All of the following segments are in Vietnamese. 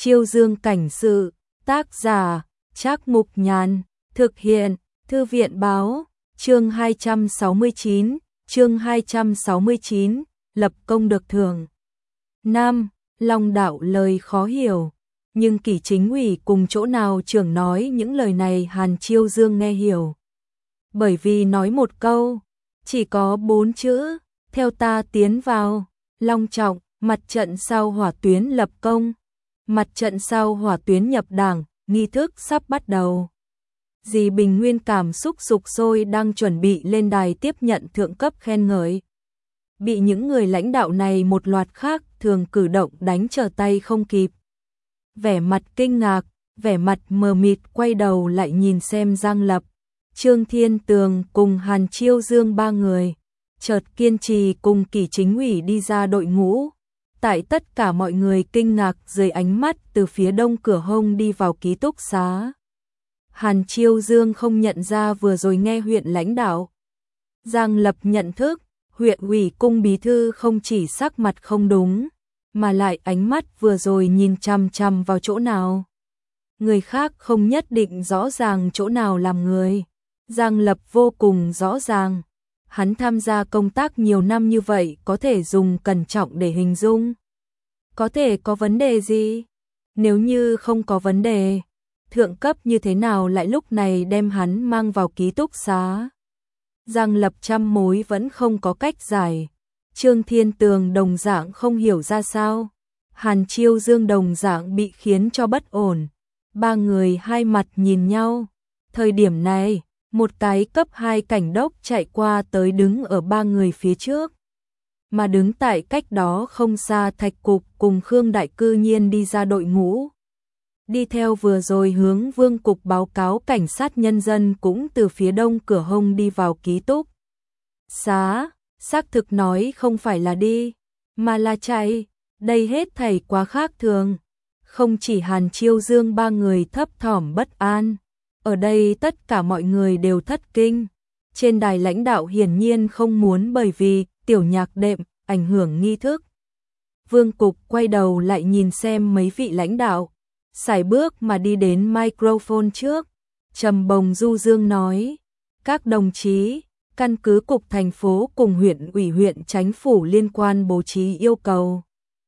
Chiêu Dương cảnh sự, tác giả, Trác Mục Nhàn, thực hiện, Thư viện báo, chương 269, lập công được thưởng. Nam, Long đạo lời khó hiểu, nhưng Kỷ Chính ủy cùng chỗ nào trưởng nói những lời này Hàn Chiêu Dương nghe hiểu. Bởi vì nói một câu, chỉ có 4 chữ, theo ta tiến vào, long trọng, mặt trận sau hỏa tuyến lập công, mặt trận sau hỏa tuyến nhập đảng, nghi thức sắp bắt đầu. Dì Bình Nguyên cảm xúc sục sôi đang chuẩn bị lên đài tiếp nhận thượng cấp khen ngợi. Bị những người lãnh đạo này một loạt khác thường cử động đánh trở tay không kịp. Vẻ mặt kinh ngạc, vẻ mặt mờ mịt quay đầu lại nhìn xem Giang Lập, Trương Thiên Tường cùng Hàn Chiêu Dương ba người. Chợt kiên trì cùng Kỷ Chính ủy đi ra đội ngũ. Tại tất cả mọi người kinh ngạc dưới ánh mắt từ phía đông cửa hông đi vào ký túc xá. Hàn Chiêu Dương không nhận ra vừa rồi nghe huyện lãnh đạo. Giang Lập nhận thức, huyện ủy cung bí thư không chỉ sắc mặt không đúng, mà lại ánh mắt vừa rồi nhìn chằm chằm vào chỗ nào. Người khác không nhất định rõ ràng chỗ nào làm người. Giang Lập vô cùng rõ ràng. Hắn tham gia công tác nhiều năm như vậy có thể dùng cẩn trọng để hình dung. Có thể có vấn đề gì? Nếu như không có vấn đề, thượng cấp như thế nào lại lúc này đem hắn mang vào ký túc xá? Giang Lập trăm mối vẫn không có cách giải. Trương Thiên Tường đồng dạng không hiểu ra sao. Hàn Chiêu Dương đồng dạng bị khiến cho bất ổn. Ba người hai mặt nhìn nhau. Thời điểm này, một cái cấp 2 cảnh đốc chạy qua tới đứng ở ba người phía trước. Mà đứng tại cách đó không xa Thạch Cục cùng Khương Đại cư nhiên đi ra đội ngũ. Đi theo vừa rồi hướng Vương Cục báo cáo cảnh sát nhân dân cũng từ phía đông cửa hông đi vào ký túc xá, xác thực nói không phải là đi, mà là chạy, đây hết thảy quá khác thường. Không chỉ Hàn Chiêu Dương ba người thấp thỏm bất an, ở đây tất cả mọi người đều thất kinh. Trên đài lãnh đạo hiển nhiên không muốn bởi vì tiểu nhạc đệm ảnh hưởng nghi thức. Vương Cục quay đầu lại nhìn xem mấy vị lãnh đạo, sải bước mà đi đến microphone trước, trầm bồng du dương nói: các đồng chí, căn cứ cục thành phố cùng huyện ủy huyện chánh phủ liên quan bố trí yêu cầu.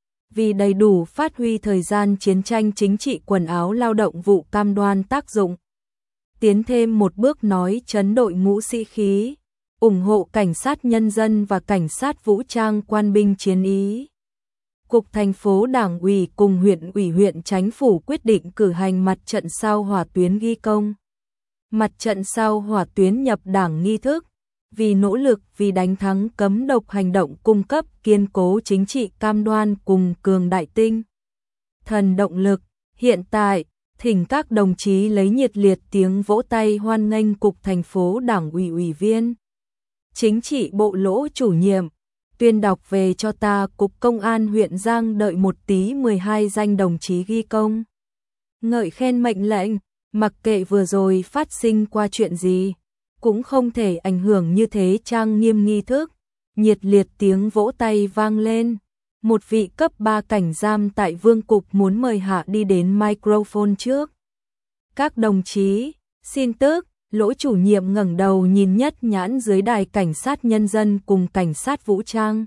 Vì đầy đủ phát huy thời gian chiến tranh chính trị quần áo lao động vụ cam đoan tác dụng. Tiến thêm một bước nói chấn đội ngũ sĩ khí, ủng hộ cảnh sát nhân dân và cảnh sát vũ trang quan binh chiến ý. Cục thành phố đảng ủy cùng huyện ủy huyện chánh phủ quyết định cử hành mặt trận sau hỏa tuyến ghi công. Mặt trận sau hỏa tuyến nhập đảng nghi thức, vì nỗ lực vì đánh thắng cấm độc hành động cung cấp kiên cố chính trị cam đoan cùng cường đại tinh thần động lực. Hiện tại, thỉnh các đồng chí lấy nhiệt liệt tiếng vỗ tay hoan nghênh Cục thành phố đảng ủy ủy viên chính trị bộ Lỗ chủ nhiệm tuyên đọc về cho ta Cục Công an huyện Giang Đợi một tí 12 danh đồng chí ghi công. Ngợi khen mệnh lệnh, mặc kệ vừa rồi phát sinh qua chuyện gì, cũng không thể ảnh hưởng như thế trang nghiêm nghi thức. Nhiệt liệt tiếng vỗ tay vang lên. Một vị cấp 3 cảnh giam tại Vương Cục muốn mời hạ đi đến microphone trước. Các đồng chí, xin tước. Lỗ chủ nhiệm ngẩng đầu nhìn nhất nhãn dưới đài cảnh sát nhân dân cùng cảnh sát vũ trang.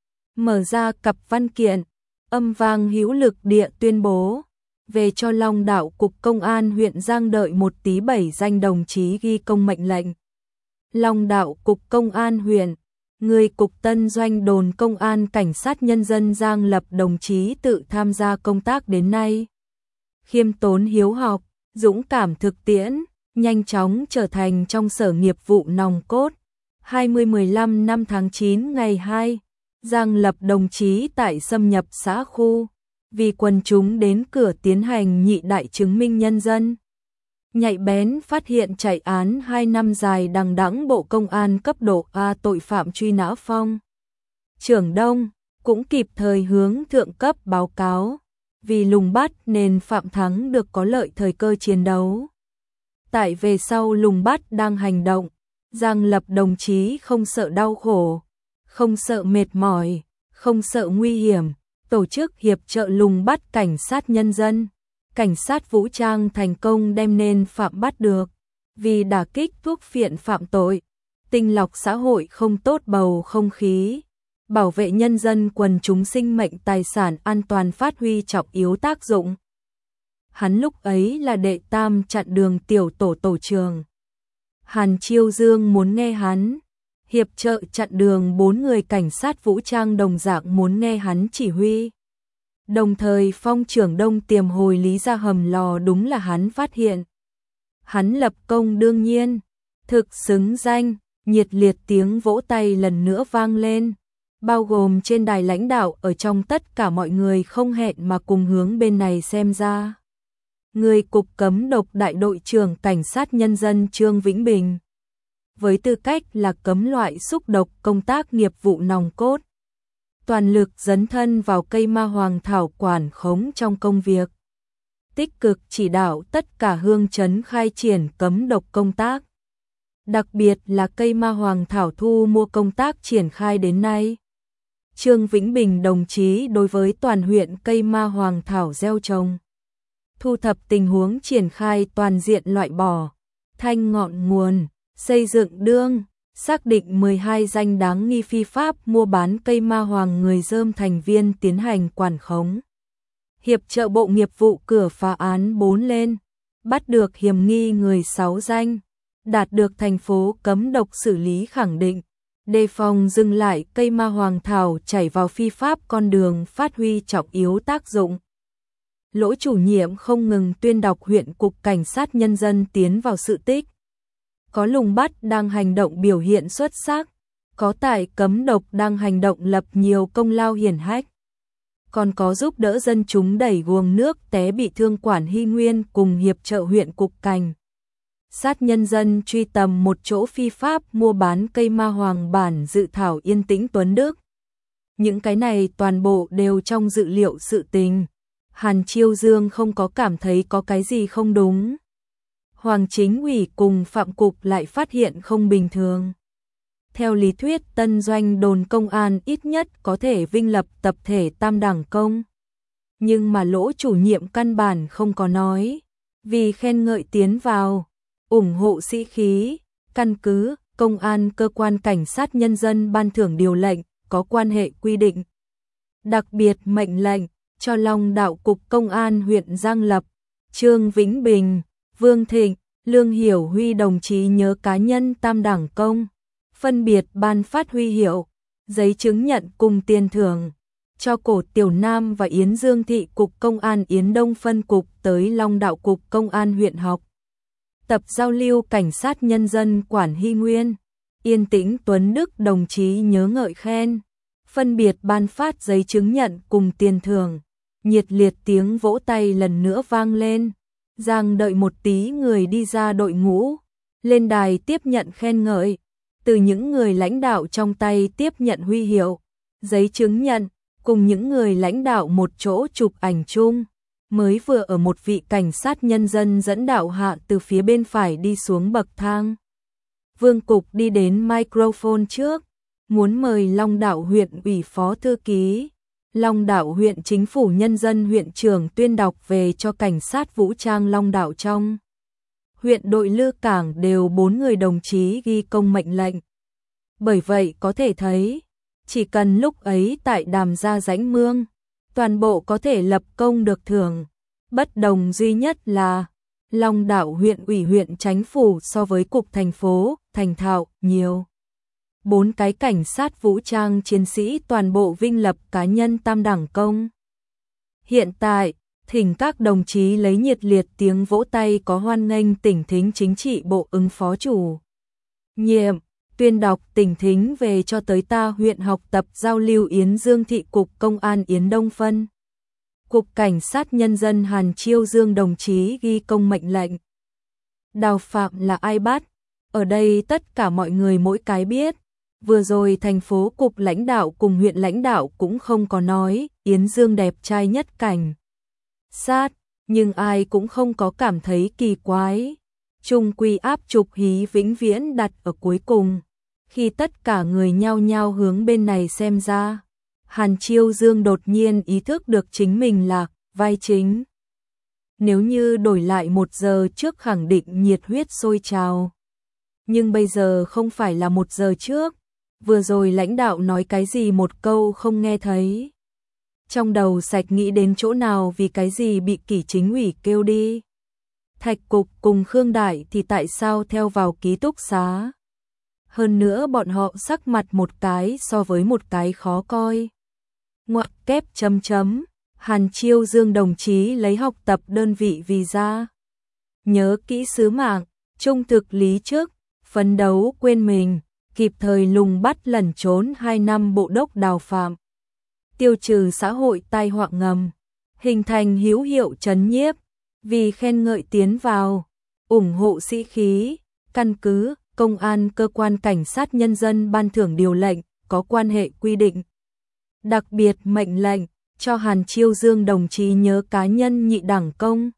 Mở ra cặp văn kiện, âm vang hữu lực địa tuyên bố về cho Long đạo Cục Công an huyện Giang Đợi một tí 7 danh đồng chí ghi công mệnh lệnh. Long đạo Cục Công an huyện, người Cục Tân Doanh đồn Công an cảnh sát nhân dân Giang Lập đồng chí tự tham gia công tác đến nay. Khiêm tốn hiếu học, dũng cảm thực tiễn, nhanh chóng trở thành trong sở nghiệp vụ nòng cốt. 20-15 năm tháng 9 ngày 2, Giang Lập đồng chí tại xâm nhập xã khu, vì quần chúng đến cửa tiến hành nhị đại chứng minh nhân dân. Nhạy bén phát hiện chạy án 2 năm dài đằng đẵng Bộ Công an cấp độ A tội phạm truy nã phong. Trưởng Đông cũng kịp thời hướng thượng cấp báo cáo, vì lùng bắt nên Phạm Thắng được có lợi thời cơ chiến đấu. Tại về sau lùng bắt đang hành động, Giang Lập đồng chí không sợ đau khổ, không sợ mệt mỏi, không sợ nguy hiểm, tổ chức hiệp trợ lùng bắt cảnh sát nhân dân, cảnh sát vũ trang thành công đem nên phạm bắt được, vì đả kích thuốc phiện phạm tội, tinh lọc xã hội không tốt bầu không khí, bảo vệ nhân dân quần chúng sinh mệnh tài sản an toàn phát huy trọng yếu tác dụng. Hắn lúc ấy là đệ tam chặn đường tiểu tổ tổ trưởng. Hàn Chiêu Dương muốn nghe hắn hiệp trợ chặn đường 4 người cảnh sát vũ trang đồng dạng muốn nghe hắn chỉ huy. Đồng thời phong trưởng Đông Tiềm hồi lý ra hầm lò đúng là hắn phát hiện. Hắn lập công đương nhiên, thực xứng danh, nhiệt liệt tiếng vỗ tay lần nữa vang lên, bao gồm trên đài lãnh đạo ở trong tất cả mọi người không hẹn mà cùng hướng bên này xem ra. Người cục cấm độc đại đội trưởng cảnh sát nhân dân Trương Vĩnh Bình, với tư cách là cấm loại xúc độc công tác nghiệp vụ nòng cốt, toàn lực dấn thân vào cây ma hoàng thảo quản khống trong công việc, tích cực chỉ đạo tất cả hương trấn khai triển cấm độc công tác. Đặc biệt là cây ma hoàng thảo thu mua công tác triển khai đến nay. Trương Vĩnh Bình đồng chí đối với toàn huyện cây ma hoàng thảo gieo trồng, thu thập tình huống triển khai toàn diện loại bỏ, thanh ngọn nguồn, xây dựng đương, xác định 12 danh đáng nghi phi pháp mua bán cây ma hoàng người dơm thành viên tiến hành quản khống. Hiệp trợ bộ nghiệp vụ cửa phá án 4 lên, bắt được hiểm nghi người 6 danh, đạt được thành phố cấm độc xử lý khẳng định, đề phòng dừng lại cây ma hoàng thảo chảy vào phi pháp con đường phát huy trọng yếu tác dụng. Lỗ chủ nhiệm không ngừng tuyên đọc huyện cục cảnh sát nhân dân tiến vào sự tích. Có lùng bắt đang hành động biểu hiện xuất sắc, có tại cấm độc đang hành động lập nhiều công lao hiển hách, còn có giúp đỡ dân chúng đẩy guồng nước té bị thương quản Hy Nguyên cùng hiệp trợ huyện cục cảnh sát nhân dân truy tầm một chỗ phi pháp mua bán cây ma hoàng bản dự thảo Yên Tĩnh Tuấn Đức. Những cái này toàn bộ đều trong dự liệu sự tình. Hàn Chiêu Dương không có cảm thấy có cái gì không đúng. Hoàng Chính ủy cùng Phạm Cục lại phát hiện không bình thường. Theo lý thuyết tân doanh đồn công an ít nhất có thể vinh lập tập thể tam đẳng công. Nhưng mà Lỗ chủ nhiệm căn bản không có nói. Vì khen ngợi tiến vào, ủng hộ sĩ khí, căn cứ, công an cơ quan cảnh sát nhân dân ban thưởng điều lệnh, có quan hệ quy định. Đặc biệt mệnh lệnh cho Long Đạo Cục Công an huyện Giang Lập, Trương Vĩnh Bình, Vương Thịnh, Lương Hiểu Huy đồng chí nhớ cá nhân tam đẳng công, phân biệt ban phát huy hiệu, giấy chứng nhận cùng tiền thưởng, cho Cổ Tiểu Nam và Yến Dương Thị Cục Công an Yến Đông phân cục tới Long Đạo Cục Công an huyện học. Tập giao lưu cảnh sát nhân dân quản Hy Nguyên, Yên Tĩnh Tuấn Đức đồng chí nhớ ngợi khen, phân biệt ban phát giấy chứng nhận cùng tiền thưởng. Nhiệt liệt tiếng vỗ tay lần nữa vang lên. Giang đợi một tí người đi ra đội ngũ, lên đài tiếp nhận khen ngợi, từ những người lãnh đạo trong tay tiếp nhận huy hiệu, giấy chứng nhận, cùng những người lãnh đạo một chỗ chụp ảnh chung. Mới vừa ở một vị cảnh sát nhân dân dẫn đạo hạ từ phía bên phải đi xuống bậc thang. Vương Cục đi đến microphone trước, muốn mời Long Đạo huyện ủy phó thư ký, Long Đạo huyện chính phủ nhân dân huyện trưởng tuyên đọc về cho cảnh sát vũ trang Long Đạo trong. Huyện đội Lư Cảng đều 4 người đồng chí ghi công mệnh lệnh. Bởi vậy có thể thấy, chỉ cần lúc ấy tại Đàm Gia Rãnh Mương, toàn bộ có thể lập công được thưởng. Bất đồng duy nhất là Long Đạo huyện ủy huyện chánh phủ so với cục thành phố, thành thạo, nhiều. 4 cái cảnh sát vũ trang chiến sĩ toàn bộ vinh lập cá nhân tam đẳng công. Hiện tại, thỉnh các đồng chí lấy nhiệt liệt tiếng vỗ tay có hoan nghênh tỉnh thính chính trị bộ ứng phó chủ nhiệm, tuyên đọc tỉnh thính về cho tới ta huyện học tập giao lưu Yến Dương Thị Cục Công an Yến Đông phân. Cục Cảnh sát Nhân dân Hàn Chiêu Dương đồng chí ghi công mệnh lệnh. Đào phạm là ai bắt? Ở đây tất cả mọi người mỗi cái biết. Vừa rồi thành phố cục lãnh đạo cùng huyện lãnh đạo cũng không có nói Yến Dương đẹp trai nhất cảnh sát, nhưng ai cũng không có cảm thấy kỳ quái. Trung quy áp trục hí vĩnh viễn đặt ở cuối cùng. Khi tất cả người nhao nhao hướng bên này xem ra, Hàn Chiêu Dương đột nhiên ý thức được chính mình là vai chính. Nếu như đổi lại 1 giờ trước khẳng định nhiệt huyết sôi trào. Nhưng bây giờ không phải là 1 giờ trước, vừa rồi lãnh đạo nói cái gì một câu không nghe thấy. Trong đầu sạch nghĩ đến chỗ nào vì cái gì bị Kỷ Chính ủy kêu đi. Thạch Cục cùng Khương Đại thì tại sao theo vào ký túc xá. Hơn nữa bọn họ sắc mặt một cái so với một cái khó coi. Ngoặc kép chấm chấm, Hàn Chiêu Dương đồng chí lấy học tập đơn vị vì ra. Nhớ kỹ sứ mạng, trung thực lý trước, phấn đấu quên mình, kịp thời lùng bắt lẩn trốn 2 năm bộ đốc Đào Phạm. Tiêu trừ xã hội tai họa ngầm, hình thành hữu hiệu trấn nhiếp, vì khen ngợi tiến vào, ủng hộ sĩ khí, căn cứ, công an cơ quan cảnh sát nhân dân ban thưởng điều lệnh, có quan hệ quy định. Đặc biệt mệnh lệnh, cho Hàn Chiêu Dương đồng chí nhớ cá nhân nhị đẳng công.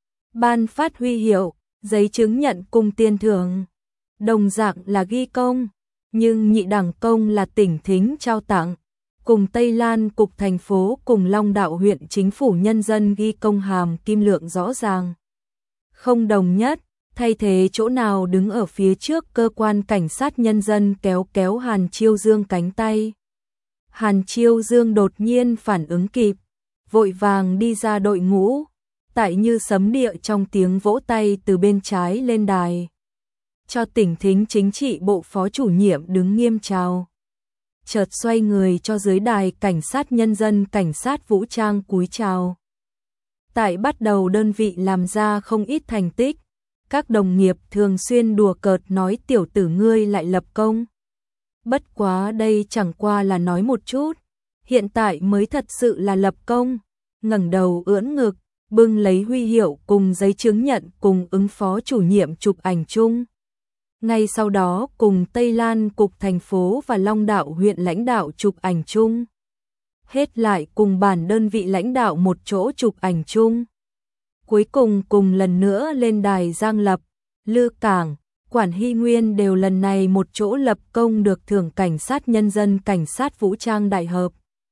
Ban phát huy hiệu, giấy chứng nhận cùng tiền thưởng. Đồng dạng là ghi công, nhưng nhị đẳng công là tỉnh thính trao tặng. Cùng Tây Lan Cục thành phố cùng Long Đạo huyện chính phủ nhân dân ghi công hàm kim lượng rõ ràng. Không đồng nhất, thay thế chỗ nào đứng ở phía trước cơ quan cảnh sát nhân dân kéo kéo Hàn Chiêu Dương cánh tay. Hàn Chiêu Dương đột nhiên phản ứng kịp, vội vàng đi ra đội ngũ, tại như sấm địa trong tiếng vỗ tay từ bên trái lên đài. Cho tỉnh thính chính trị bộ phó chủ nhiệm đứng nghiêm chào. Chợt xoay người cho dưới đài cảnh sát nhân dân cảnh sát vũ trang cúi chào. Tại bắt đầu đơn vị làm ra không ít thành tích, các đồng nghiệp thường xuyên đùa cợt nói tiểu tử ngươi lại lập công. Bất quá đây chẳng qua là nói một chút, hiện tại mới thật sự là lập công, ngẩng đầu ưỡn ngực, bưng lấy huy hiệu cùng giấy chứng nhận cùng ứng phó chủ nhiệm chụp ảnh chung. Ngay sau đó cùng Tây Lan Cục thành phố và Long Đạo huyện lãnh đạo chụp ảnh chung. Hết lại cùng bản đơn vị lãnh đạo một chỗ chụp ảnh chung. Cuối cùng cùng lần nữa lên đài Giang Lập, Lư Cảng, Quản Hy Nguyên đều lần này một chỗ lập công được thưởng cảnh sát nhân dân cảnh sát vũ trang đại hợp.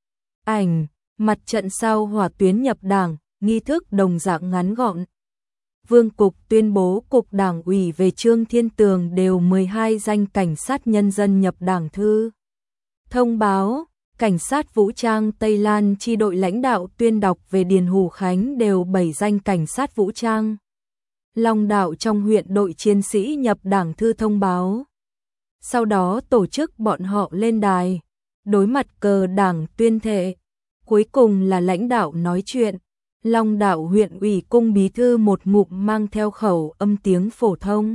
Ảnh, mặt trận sau hỏa tuyến nhập đảng, nghi thức đồng dạng ngắn gọn. Vương Cục tuyên bố Cục Đảng ủy về Trương Thiên Tường đều 12 danh cảnh sát nhân dân nhập đảng thư. Thông báo, cảnh sát vũ trang Tây Lan chi đội lãnh đạo tuyên đọc về Điền Hủ Khánh đều 7 danh cảnh sát vũ trang. Long Đạo trong huyện đội chiến sĩ nhập đảng thư thông báo. Sau đó tổ chức bọn họ lên đài, đối mặt cờ đảng tuyên thệ. Cuối cùng là lãnh đạo nói chuyện. Long Đạo huyện ủy cung bí thư một ngụm mang theo khẩu âm tiếng phổ thông.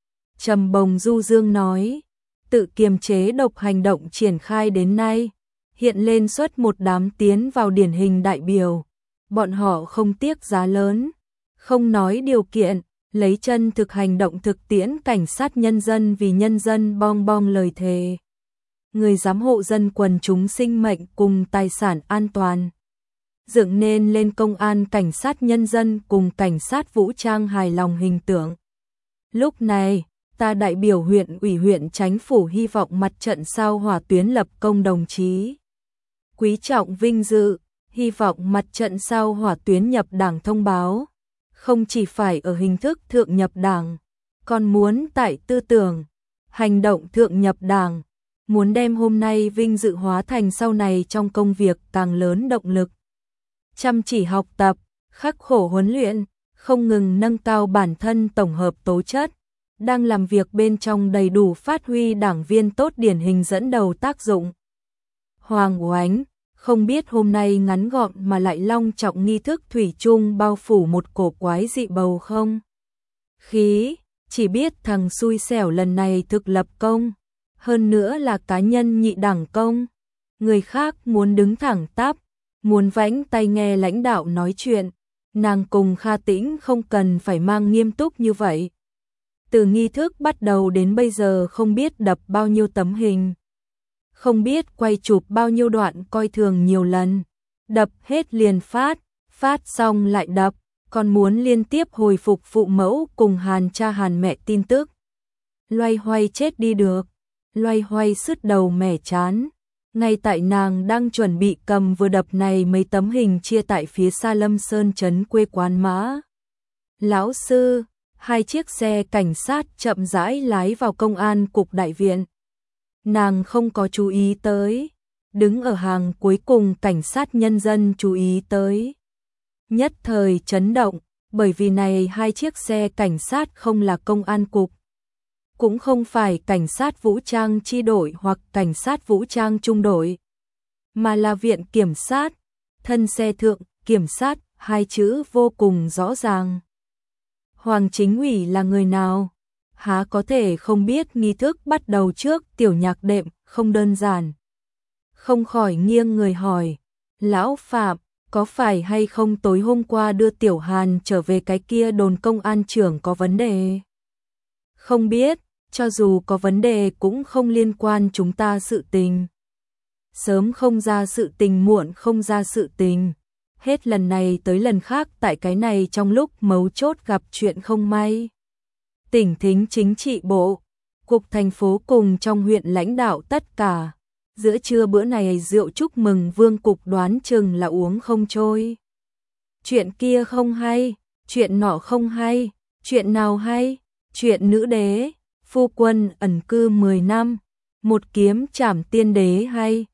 Trầm Bồng du dương nói, tự kiềm chế độc hành động triển khai đến nay, hiện lên xuất một đám tiến vào điển hình đại biểu. Bọn họ không tiếc giá lớn, không nói điều kiện, lấy chân thực hành động thực tiễn cảnh sát nhân dân vì nhân dân bong bong lời thề. Người giám hộ dân quần chúng sinh mệnh cùng tài sản an toàn. Dựng nên lên công an cảnh sát nhân dân cùng cảnh sát vũ trang hài lòng hình tượng. Lúc này, ta đại biểu huyện ủy huyện Chánh phủ hy vọng mặt trận sao hỏa tuyến lập công đồng chí. Quý trọng vinh dự, hy vọng mặt trận sao hỏa tuyến nhập đảng thông báo. Không chỉ phải ở hình thức thượng nhập đảng, còn muốn tại tư tưởng, hành động thượng nhập đảng. Muốn đem hôm nay vinh dự hóa thành sau này trong công việc càng lớn động lực. Chăm chỉ học tập, khắc khổ huấn luyện, không ngừng nâng cao bản thân tổng hợp tố chất, đang làm việc bên trong đầy đủ phát huy đảng viên tốt điển hình dẫn đầu tác dụng. Hoàng Oánh, không biết hôm nay ngắn gọn mà lại long trọng nghi thức thủy chung bao phủ một cổ quái dị bầu không? Khí, chỉ biết thằng xui xẻo lần này thực lập công, hơn nữa là cá nhân nhị đẳng công. Người khác muốn đứng thẳng tắp, muốn vãnh tay nghe lãnh đạo nói chuyện, nàng cùng Kha Tĩnh không cần phải mang nghiêm túc như vậy. Từ nghi thức bắt đầu đến bây giờ không biết đập bao nhiêu tấm hình, không biết quay chụp bao nhiêu đoạn coi thường nhiều lần, đập hết liền phát xong lại đập, còn muốn liên tiếp hồi phục phụ mẫu cùng Hàn cha Hàn mẹ tin tức. Loay hoay chết đi được, loay hoay sứt đầu mẻ chán. Ngay tại nàng đang chuẩn bị cầm vừa đập này mấy tấm hình chia tại phía xa Lâm Sơn trấn quê quán Mã Lão sư, hai chiếc xe cảnh sát chậm rãi lái vào công an cục đại viện. Nàng không có chú ý tới, đứng ở hàng cuối cùng cảnh sát nhân dân chú ý tới. Nhất thời chấn động, bởi vì này hai chiếc xe cảnh sát không là công an cục, cũng không phải cảnh sát vũ trang chi đội hoặc cảnh sát vũ trang trung đội, mà là viện kiểm sát, thân xe thượng, kiểm sát, hai chữ vô cùng rõ ràng. Hoàng Chính ủy là người nào? Há có thể không biết nghi thức bắt đầu trước tiểu nhạc đệm không đơn giản. Không khỏi nghiêng người hỏi, Lão Phạm, có phải hay không tối hôm qua đưa Tiểu Hàn trở về cái kia đồn công an trưởng có vấn đề? Không biết, cho dù có vấn đề cũng không liên quan chúng ta sự tình. Sớm không ra sự tình, muộn không ra sự tình. Hết lần này tới lần khác tại cái này trong lúc mấu chốt gặp chuyện không may. Tỉnh Thính Chính trị bộ, cục thành phố cùng trong huyện lãnh đạo tất cả. Giữa trưa bữa này rượu chúc mừng vương cục đoán chừng là uống không trôi. Chuyện kia không hay, chuyện nọ không hay, chuyện nào hay, chuyện nữ đế, phu quân ẩn cư 10 năm, một kiếm trảm tiên đế hay,